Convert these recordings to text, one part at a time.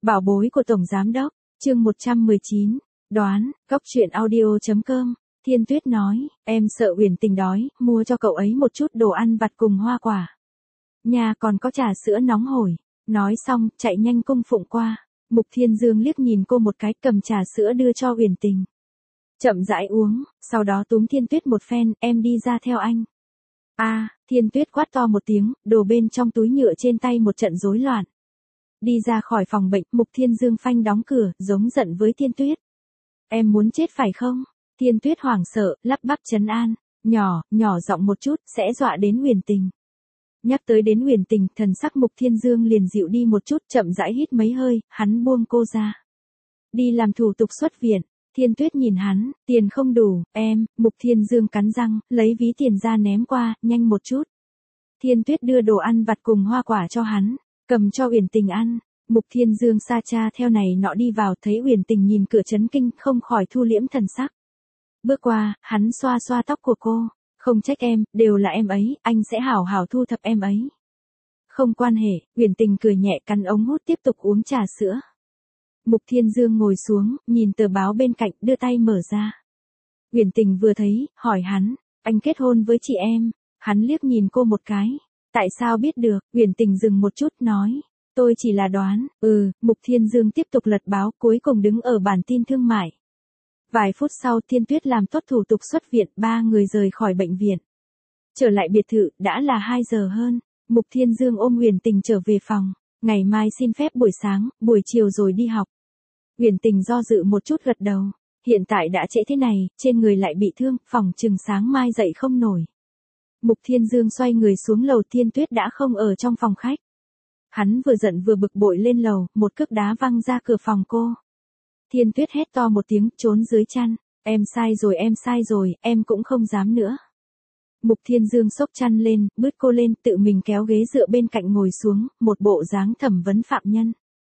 Bảo bối của Tổng Giám Đốc, chương 119, đoán, góc truyện audio.com, Thiên Tuyết nói, em sợ Uyển Tình đói, mua cho cậu ấy một chút đồ ăn vặt cùng hoa quả. Nhà còn có trà sữa nóng hổi. Nói xong, chạy nhanh cung phụng qua. Mục Thiên Dương liếc nhìn cô một cái, cầm trà sữa đưa cho Uyển Tình. Chậm rãi uống, sau đó túm Thiên Tuyết một phen, em đi ra theo anh. Thiên Tuyết quát to một tiếng, đồ bên trong túi nhựa trên tay một trận rối loạn. Đi ra khỏi phòng bệnh, Mục Thiên Dương phanh đóng cửa, giống giận với Thiên Tuyết. Em muốn chết phải không? Thiên Tuyết hoảng sợ, lắp bắp trấn an, nhỏ giọng một chút, sẽ dọa đến Uyển Tình. Nhắc tới đến Uyển Tình, thần sắc Mục Thiên Dương liền dịu đi một chút, chậm rãi hít mấy hơi, hắn buông cô ra. Đi làm thủ tục xuất viện. Thiên Tuyết nhìn hắn, tiền không đủ, em, Mục Thiên Dương cắn răng, lấy ví tiền ra ném qua, nhanh một chút. Thiên Tuyết đưa đồ ăn vặt cùng hoa quả cho hắn, cầm cho Uyển Tình ăn. Mục Thiên Dương sa cha theo này nọ đi vào, thấy Uyển Tình nhìn cửa chấn kinh, không khỏi thu liễm thần sắc. Bước qua, hắn xoa xoa tóc của cô, không trách em, đều là em ấy, anh sẽ hảo hảo thu thập em ấy. Không quan hệ, Uyển Tình cười nhẹ, cắn ống hút tiếp tục uống trà sữa. Mục Thiên Dương ngồi xuống, nhìn tờ báo bên cạnh, đưa tay mở ra. Uyển Tình vừa thấy, hỏi hắn, anh kết hôn với chị em. Hắn liếc nhìn cô một cái. Tại sao biết được? Uyển Tình dừng một chút, nói, tôi chỉ là đoán. Mục Thiên Dương tiếp tục lật báo, cuối cùng đứng ở bản tin thương mại. Vài phút sau, Thiên Tuyết làm tốt thủ tục xuất viện, 3 người rời khỏi bệnh viện. Trở lại biệt thự, đã là 2 giờ hơn. Mục Thiên Dương ôm Uyển Tình trở về phòng. Ngày mai xin phép buổi sáng, buổi chiều rồi đi học. Uyển Tình do dự một chút gật đầu. Hiện tại đã trễ thế này, trên người lại bị thương, phòng chừng sáng mai dậy không nổi. Mục Thiên Dương xoay người xuống lầu, Thiên Tuyết đã không ở trong phòng khách. Hắn vừa giận vừa bực bội lên lầu, một cước đá văng ra cửa phòng cô. Thiên Tuyết hét to một tiếng, trốn dưới chăn. Em sai rồi, em cũng không dám nữa. Mục Thiên Dương xốc chăn lên, bứt cô lên, tự mình kéo ghế dựa bên cạnh ngồi xuống, một bộ dáng thẩm vấn phạm nhân.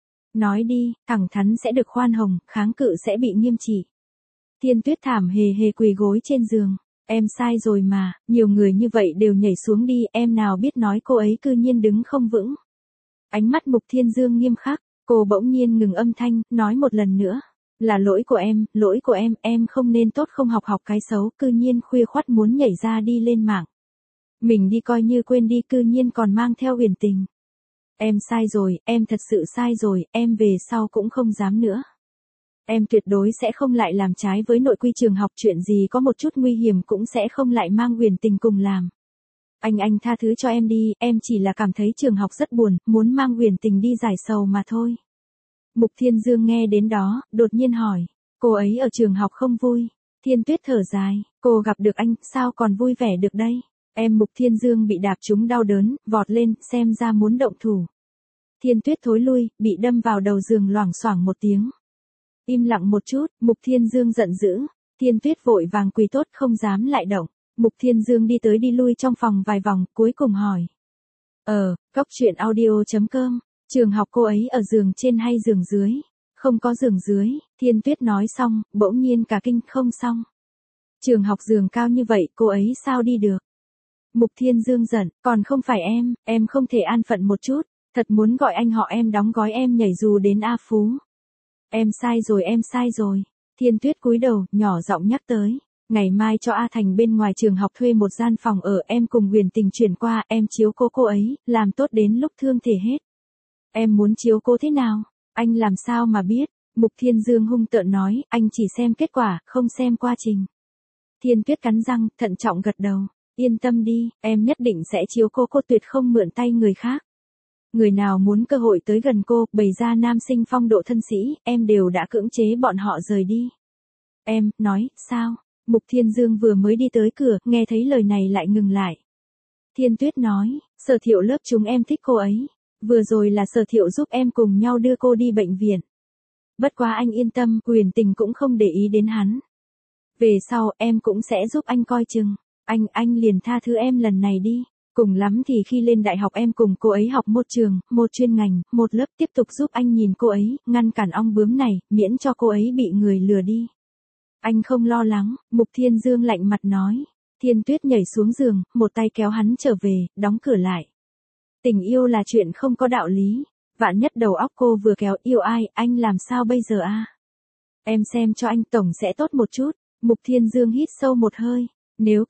Nói đi, thẳng thắn sẽ được khoan hồng, kháng cự sẽ bị nghiêm trị. Thiên Tuyết thảm hề hề quỳ gối trên giường. Em sai rồi mà, nhiều người như vậy đều nhảy xuống đi, em nào biết nói cô ấy cư nhiên đứng không vững. Ánh mắt Mục Thiên Dương nghiêm khắc, cô bỗng nhiên ngừng âm thanh, nói một lần nữa. Là lỗi của em không nên tốt không học cái xấu, cư nhiên khuya khoắt muốn nhảy ra đi lên mạng. Mình đi coi như quên đi, cư nhiên còn mang theo Uyển Tình. Em sai rồi, em thật sự sai rồi, em về sau cũng không dám nữa. Em tuyệt đối sẽ không lại làm trái với nội quy trường học, chuyện gì có một chút nguy hiểm cũng sẽ không lại mang Uyển Tình cùng làm. Anh tha thứ cho em đi, em chỉ là cảm thấy trường học rất buồn, muốn mang Uyển Tình đi giải sầu mà thôi. Mục Thiên Dương nghe đến đó, đột nhiên hỏi, cô ấy ở trường học không vui. Thiên Tuyết thở dài, cô gặp được anh, sao còn vui vẻ được đây. Em Mục Thiên Dương bị đạp trúng đau đớn, vọt lên, xem ra muốn động thủ. Thiên Tuyết thối lui, bị đâm vào đầu giường loảng xoảng một tiếng. Im lặng một chút, Mục Thiên Dương giận dữ. Thiên Tuyết vội vàng quỳ tốt, không dám lại động. Mục Thiên Dương đi tới đi lui trong phòng vài vòng, cuối cùng hỏi. Góc truyện audio.com, trường học cô ấy ở giường trên hay giường dưới? Không có giường dưới. Thiên Tuyết nói xong, bỗng nhiên cả kinh, không xong. Trường học giường cao như vậy, cô ấy sao đi được? Mục Thiên Dương giận, còn không phải em không thể an phận một chút, thật muốn gọi anh họ em đóng gói em nhảy dù đến A Phú. Em sai rồi. Thiên Tuyết cúi đầu, nhỏ giọng nhắc tới. Ngày mai cho A Thành bên ngoài trường học thuê một gian phòng ở, em cùng Uyển Tình chuyển qua, em chiếu cố cô ấy, làm tốt đến lúc thương thể hết. Em muốn chiếu cố thế nào? Anh làm sao mà biết? Mục Thiên Dương hung tợn nói, anh chỉ xem kết quả, không xem quá trình. Thiên Tuyết cắn răng, thận trọng gật đầu. Yên tâm đi, em nhất định sẽ chiếu cố cô, tuyệt không mượn tay người khác. Người nào muốn cơ hội tới gần cô, bày ra nam sinh phong độ thân sĩ, em đều đã cưỡng chế bọn họ rời đi. Em, nói, sao? Mục Thiên Dương vừa mới đi tới cửa, nghe thấy lời này lại ngừng lại. Thiên Tuyết nói, Sở Thiệu lớp chúng em thích cô ấy. Vừa rồi là Sở Thiệu giúp em cùng nhau đưa cô đi bệnh viện. Bất quá anh yên tâm, Uyển Tình cũng không để ý đến hắn. Về sau, em cũng sẽ giúp anh coi chừng. Anh liền tha thứ em lần này đi. Cùng lắm thì khi lên đại học em cùng cô ấy học một trường, một chuyên ngành, một lớp, tiếp tục giúp anh nhìn cô ấy, ngăn cản ong bướm này, miễn cho cô ấy bị người lừa đi. Anh không lo lắng, Mục Thiên Dương lạnh mặt nói. Thiên Tuyết nhảy xuống giường, một tay kéo hắn trở về, đóng cửa lại. Tình yêu là chuyện không có đạo lý. Vạn nhất đầu óc cô vừa kéo yêu ai, anh làm sao bây giờ a? Em xem cho anh tổng sẽ tốt một chút. Mục Thiên Dương hít sâu một hơi. Nếu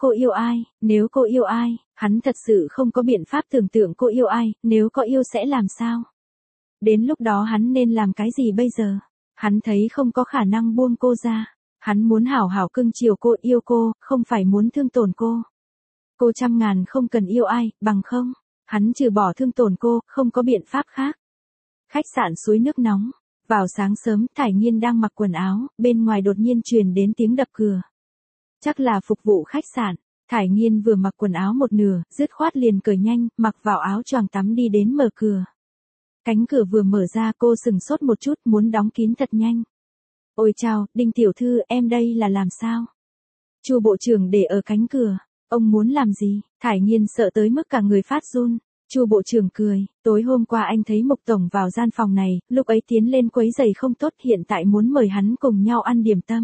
cô yêu ai, hắn thật sự không có biện pháp tưởng tượng cô yêu ai, nếu có yêu sẽ làm sao? Đến lúc đó hắn nên làm cái gì bây giờ? Hắn thấy không có khả năng buông cô ra. Hắn muốn hảo hảo cưng chiều cô, yêu cô, không phải muốn thương tổn cô. Cô trăm ngàn không cần yêu ai, bằng không. Hắn trừ bỏ thương tổn cô, không có biện pháp khác. Khách sạn suối nước nóng. Vào sáng sớm, Thải Nghiên đang mặc quần áo, bên ngoài đột nhiên truyền đến tiếng đập cửa. Chắc là phục vụ khách sạn. Thải Nghiên vừa mặc quần áo một nửa, dứt khoát liền cởi nhanh, mặc vào áo choàng tắm đi đến mở cửa. Cánh cửa vừa mở ra cô sừng sốt một chút muốn đóng kín thật nhanh. Ôi chào, Đinh tiểu thư, em đây là làm sao? Chu bộ trưởng để ở cánh cửa. Ông muốn làm gì? Thải Nghiên sợ tới mức cả người phát run. Chu bộ trưởng cười, tối hôm qua anh thấy Mục tổng vào gian phòng này, lúc ấy tiến lên quấy giày không tốt, hiện tại muốn mời hắn cùng nhau ăn điểm tâm.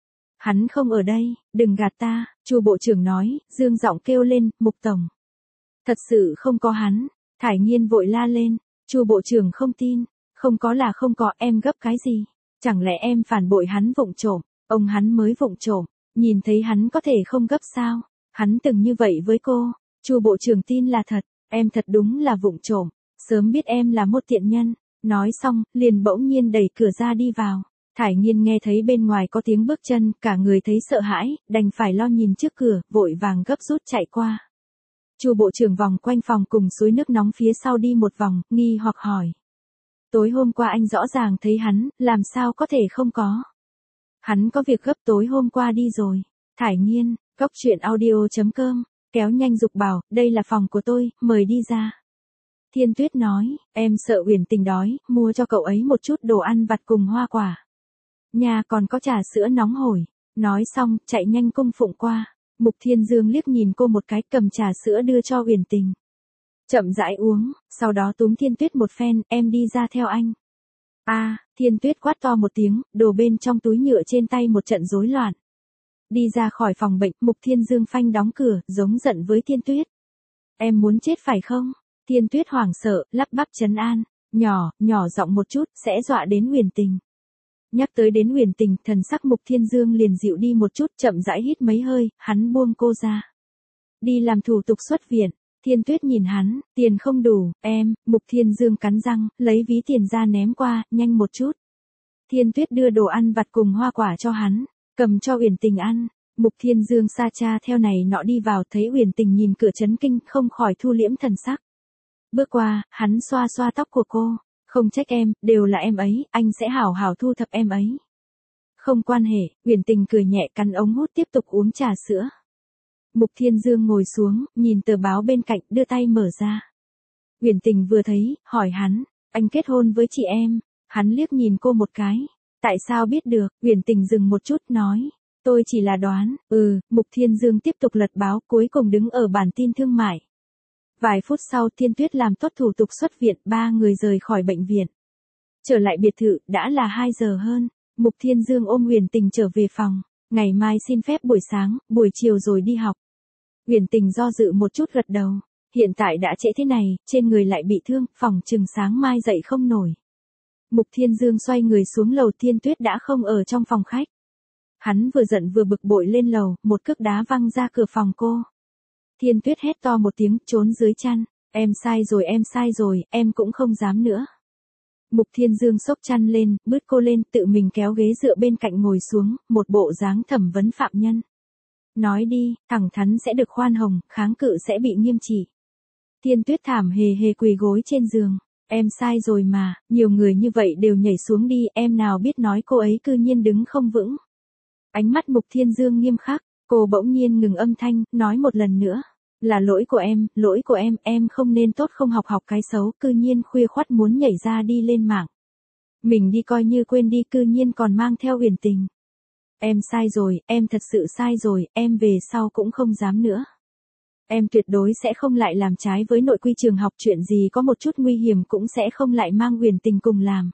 Hắn không ở đây, đừng gạt ta, Chu bộ trưởng nói, dương giọng kêu lên, Mục tổng. Thật sự không có hắn. Thải Nghiên vội la lên, Chu bộ trưởng không tin, không có là không có, em gấp cái gì? Chẳng lẽ em phản bội hắn vụng trộm? Ông hắn mới vụng trộm, nhìn thấy hắn có thể không gấp sao? Hắn từng như vậy với cô. Chu bộ trưởng tin là thật, em thật đúng là vụng trộm, sớm biết em là một tiện nhân. Nói xong, liền bỗng nhiên đẩy cửa ra đi vào. Thải Nghiên nghe thấy bên ngoài có tiếng bước chân, cả người thấy sợ hãi, đành phải lo nhìn trước cửa, vội vàng gấp rút chạy qua. Chu bộ trưởng vòng quanh phòng cùng suối nước nóng phía sau đi một vòng, nghi hoặc hỏi. Tối hôm qua anh rõ ràng thấy hắn, làm sao có thể không có? Hắn có việc gấp, tối hôm qua đi rồi. Thải Nghiên, Cóc Truyện Audio.com, kéo nhanh giục bảo, đây là phòng của tôi, mời đi ra. Thiên Tuyết nói, em sợ Uyển Tình đói, mua cho cậu ấy một chút đồ ăn vặt cùng hoa quả. Nhà còn có trà sữa nóng hổi. Nói xong, chạy nhanh cung phụng qua. Mục Thiên Dương liếc nhìn cô một cái, cầm trà sữa đưa cho Uyển Tình. Chậm rãi uống, sau đó túm Thiên Tuyết một phen, em đi ra theo anh. Thiên Tuyết quát to một tiếng, đồ bên trong túi nhựa trên tay một trận rối loạn. Đi ra khỏi phòng bệnh, Mục Thiên Dương phanh đóng cửa, giống giận với Thiên Tuyết. Em muốn chết phải không? Thiên Tuyết hoảng sợ, lắp bắp trấn an, nhỏ giọng một chút, sẽ dọa đến Uyển Tình. Nhắc tới đến Uyển Tình, thần sắc Mục Thiên Dương liền dịu đi một chút, chậm rãi hít mấy hơi, hắn buông cô ra. Đi làm thủ tục xuất viện. Thiên Tuyết nhìn hắn, tiền không đủ, em, Mục Thiên Dương cắn răng, lấy ví tiền ra ném qua, nhanh một chút. Thiên Tuyết đưa đồ ăn vặt cùng hoa quả cho hắn, cầm cho Uyển Tình ăn. Mục Thiên Dương sa cha theo này nọ đi vào, thấy Uyển Tình nhìn cửa chấn kinh, không khỏi thu liễm thần sắc. Bước qua, hắn xoa xoa tóc của cô, không trách em, đều là em ấy, anh sẽ hảo hảo thu thập em ấy. Không quan hệ, Uyển Tình cười nhẹ cắn ống hút tiếp tục uống trà sữa. Mục Thiên Dương ngồi xuống, nhìn tờ báo bên cạnh, đưa tay mở ra. Uyển Tình vừa thấy, hỏi hắn, anh kết hôn với chị em. Hắn liếc nhìn cô một cái. Tại sao biết được? Uyển Tình dừng một chút, nói, tôi chỉ là đoán. Mục Thiên Dương tiếp tục lật báo, cuối cùng đứng ở bản tin thương mại. Vài phút sau, Thiên Tuyết làm tốt thủ tục xuất viện, 3 người rời khỏi bệnh viện. Trở lại biệt thự, đã là 2 giờ hơn. Mục Thiên Dương ôm Uyển Tình trở về phòng. Ngày mai xin phép buổi sáng, buổi chiều rồi đi học. Uyển Tình do dự một chút gật đầu. Hiện tại đã trễ thế này, trên người lại bị thương, phòng chừng sáng mai dậy không nổi. Mục Thiên Dương xoay người xuống lầu, Thiên Tuyết đã không ở trong phòng khách. Hắn vừa giận vừa bực bội lên lầu, một cước đá văng ra cửa phòng cô. Thiên Tuyết hét to một tiếng, trốn dưới chăn. Em sai rồi, em cũng không dám nữa. Mục Thiên Dương xốc chăn lên, bứt cô lên, tự mình kéo ghế dựa bên cạnh ngồi xuống, một bộ dáng thẩm vấn phạm nhân. Nói đi, thẳng thắn sẽ được khoan hồng, kháng cự sẽ bị nghiêm trị. Thiên Tuyết thảm hề hề quỳ gối trên giường. Em sai rồi mà, nhiều người như vậy đều nhảy xuống đi, em nào biết nói cô ấy cư nhiên đứng không vững. Ánh mắt Mục Thiên Dương nghiêm khắc, cô bỗng nhiên ngừng âm thanh, nói một lần nữa. Là lỗi của em không nên tốt không học cái xấu, cư nhiên khuya khoắt muốn nhảy ra đi lên mạng. Mình đi coi như quên đi, cư nhiên còn mang theo Uyển Tình. Em sai rồi, em thật sự sai rồi, em về sau cũng không dám nữa. Em tuyệt đối sẽ không lại làm trái với nội quy trường học, chuyện gì có một chút nguy hiểm cũng sẽ không lại mang Uyển Tình cùng làm.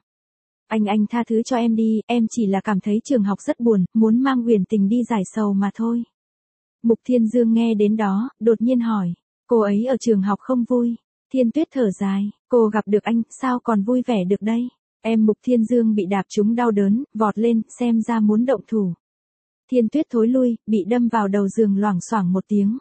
Anh tha thứ cho em đi, em chỉ là cảm thấy trường học rất buồn, muốn mang Uyển Tình đi giải sầu mà thôi. Mục Thiên Dương nghe đến đó, đột nhiên hỏi, cô ấy ở trường học không vui. Thiên Tuyết thở dài, cô gặp được anh, sao còn vui vẻ được đây? Em Mục Thiên Dương bị đạp trúng đau đớn, vọt lên, xem ra muốn động thủ. Thiên Tuyết thối lui, bị đâm vào đầu giường loảng xoảng một tiếng.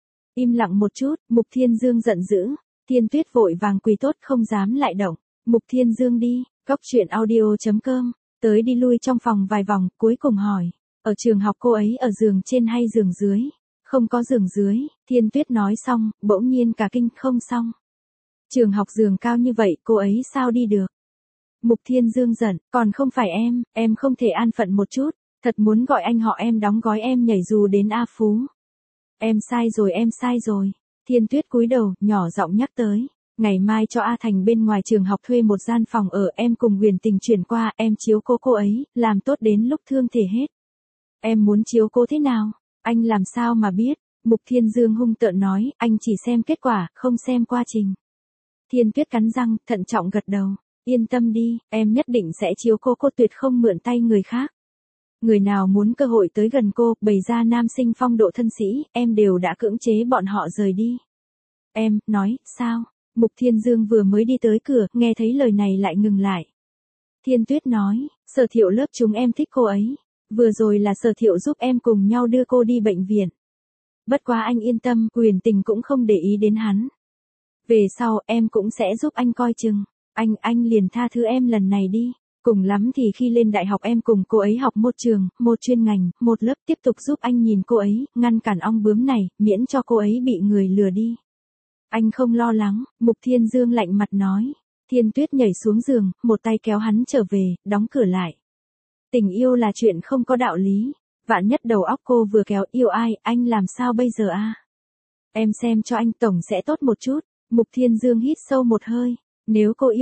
Im lặng một chút, Mục Thiên Dương giận dữ. Thiên Tuyết vội vàng quỳ tốt không dám lại động. Mục Thiên Dương đi, cóc truyện audio.com, tới đi lui trong phòng vài vòng, cuối cùng hỏi. Ở trường học cô ấy ở giường trên hay giường dưới? Không có giường dưới, Thiên Tuyết nói xong, bỗng nhiên cả kinh không xong. Trường học giường cao như vậy cô ấy sao đi được? Mục Thiên Dương giận, còn không phải em không thể an phận một chút, thật muốn gọi anh họ em đóng gói em nhảy dù đến A Phú. Em sai rồi. Thiên Tuyết cúi đầu, nhỏ giọng nhắc tới. Ngày mai cho A Thành bên ngoài trường học thuê một gian phòng ở, em cùng Huyền Tình chuyển qua, em chiếu cố cô ấy, làm tốt đến lúc thương thể hết. Em muốn chiếu cố thế nào? Anh làm sao mà biết? Mục Thiên Dương hung tợn nói, anh chỉ xem kết quả, không xem quá trình. Thiên Tuyết cắn răng, thận trọng gật đầu. Yên tâm đi, em nhất định sẽ chiếu cố cô, tuyệt không mượn tay người khác. Người nào muốn cơ hội tới gần cô, bày ra nam sinh phong độ thân sĩ, em đều đã cưỡng chế bọn họ rời đi. Em, nói, sao? Mục Thiên Dương vừa mới đi tới cửa, nghe thấy lời này lại ngừng lại. Thiên Tuyết nói, Sở Thiệu lớp chúng em thích cô ấy. Vừa rồi là Sở Thiệu giúp em cùng nhau đưa cô đi bệnh viện. Bất quá anh yên tâm, Huyền Tình cũng không để ý đến hắn. Về sau, em cũng sẽ giúp anh coi chừng. Anh liền tha thứ em lần này đi. Cùng lắm thì khi lên đại học em cùng cô ấy học một trường, một chuyên ngành, một lớp, tiếp tục giúp anh nhìn cô ấy, ngăn cản ong bướm này, miễn cho cô ấy bị người lừa đi. Anh không lo lắng, Mục Thiên Dương lạnh mặt nói. Thiên Tuyết nhảy xuống giường, một tay kéo hắn trở về, đóng cửa lại. Tình yêu là chuyện không có đạo lý. Vạn nhất đầu óc cô vừa kéo, yêu ai, anh làm sao bây giờ a? Em xem cho anh tổng sẽ tốt một chút. Mục Thiên Dương hít sâu một hơi. Nếu cô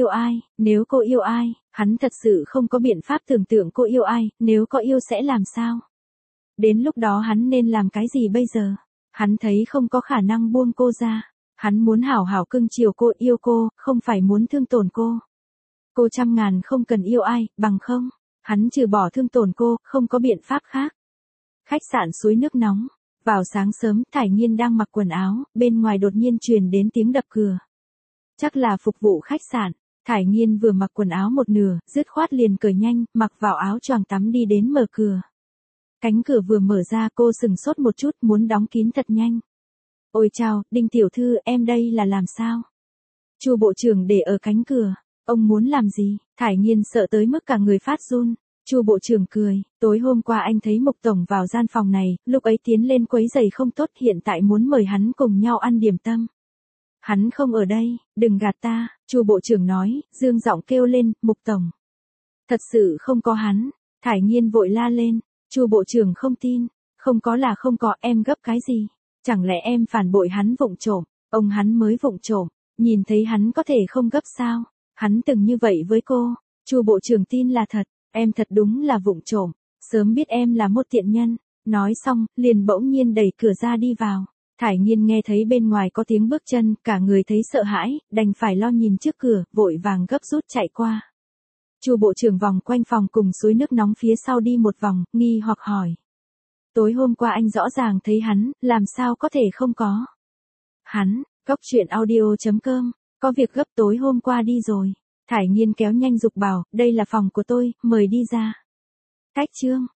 yêu ai, hắn thật sự không có biện pháp tưởng tượng cô yêu ai, nếu có yêu sẽ làm sao? Đến lúc đó hắn nên làm cái gì bây giờ? Hắn thấy không có khả năng buông cô ra. Hắn muốn hảo hảo cưng chiều cô, yêu cô, không phải muốn thương tổn cô. Cô trăm ngàn không cần yêu ai, bằng không, hắn trừ bỏ thương tổn cô, không có biện pháp khác. Khách sạn suối nước nóng. Vào sáng sớm, Thải Nghiên đang mặc quần áo, bên ngoài đột nhiên truyền đến tiếng đập cửa. Chắc là phục vụ khách sạn. Thải Nghiên vừa mặc quần áo một nửa, dứt khoát liền cởi nhanh, mặc vào áo choàng tắm đi đến mở cửa. Cánh cửa vừa mở ra, cô sừng sốt một chút, muốn đóng kín thật nhanh. Ôi chào, Đinh tiểu thư, em đây là làm sao? Chu bộ trưởng để ở cánh cửa. Ông muốn làm gì? Thải Nghiên sợ tới mức cả người phát run. Chu bộ trưởng cười, tối hôm qua anh thấy Mục tổng vào gian phòng này, lúc ấy tiến lên quấy giày không tốt, hiện tại muốn mời hắn cùng nhau ăn điểm tâm. Hắn không ở đây, đừng gạt ta, Chu bộ trưởng nói, dương giọng kêu lên, Mục tổng. Thật sự không có hắn. Thải Nghiên vội la lên. Chu bộ trưởng không tin. Không có là không có, em gấp cái gì? Chẳng lẽ em phản bội hắn vụng trộm? Ông hắn mới vụng trộm, nhìn thấy hắn có thể không gấp sao? Hắn từng như vậy với cô. Chu bộ trưởng tin là thật, em thật đúng là vụng trộm, sớm biết em là một tiện nhân. Nói xong, liền bỗng nhiên đẩy cửa ra đi vào. Thải Nghiên nghe thấy bên ngoài có tiếng bước chân, cả người thấy sợ hãi, đành phải lo nhìn trước cửa, vội vàng gấp rút chạy qua. Chu bộ trưởng vòng quanh phòng cùng suối nước nóng phía sau đi một vòng, nghi hoặc hỏi. Tối hôm qua anh rõ ràng thấy hắn, làm sao có thể không có? Hắn, cóc truyện audio.com, có việc gấp tối hôm qua đi rồi. Thải Nghiên kéo nhanh giục bảo, đây là phòng của tôi, mời đi ra. Cách chương.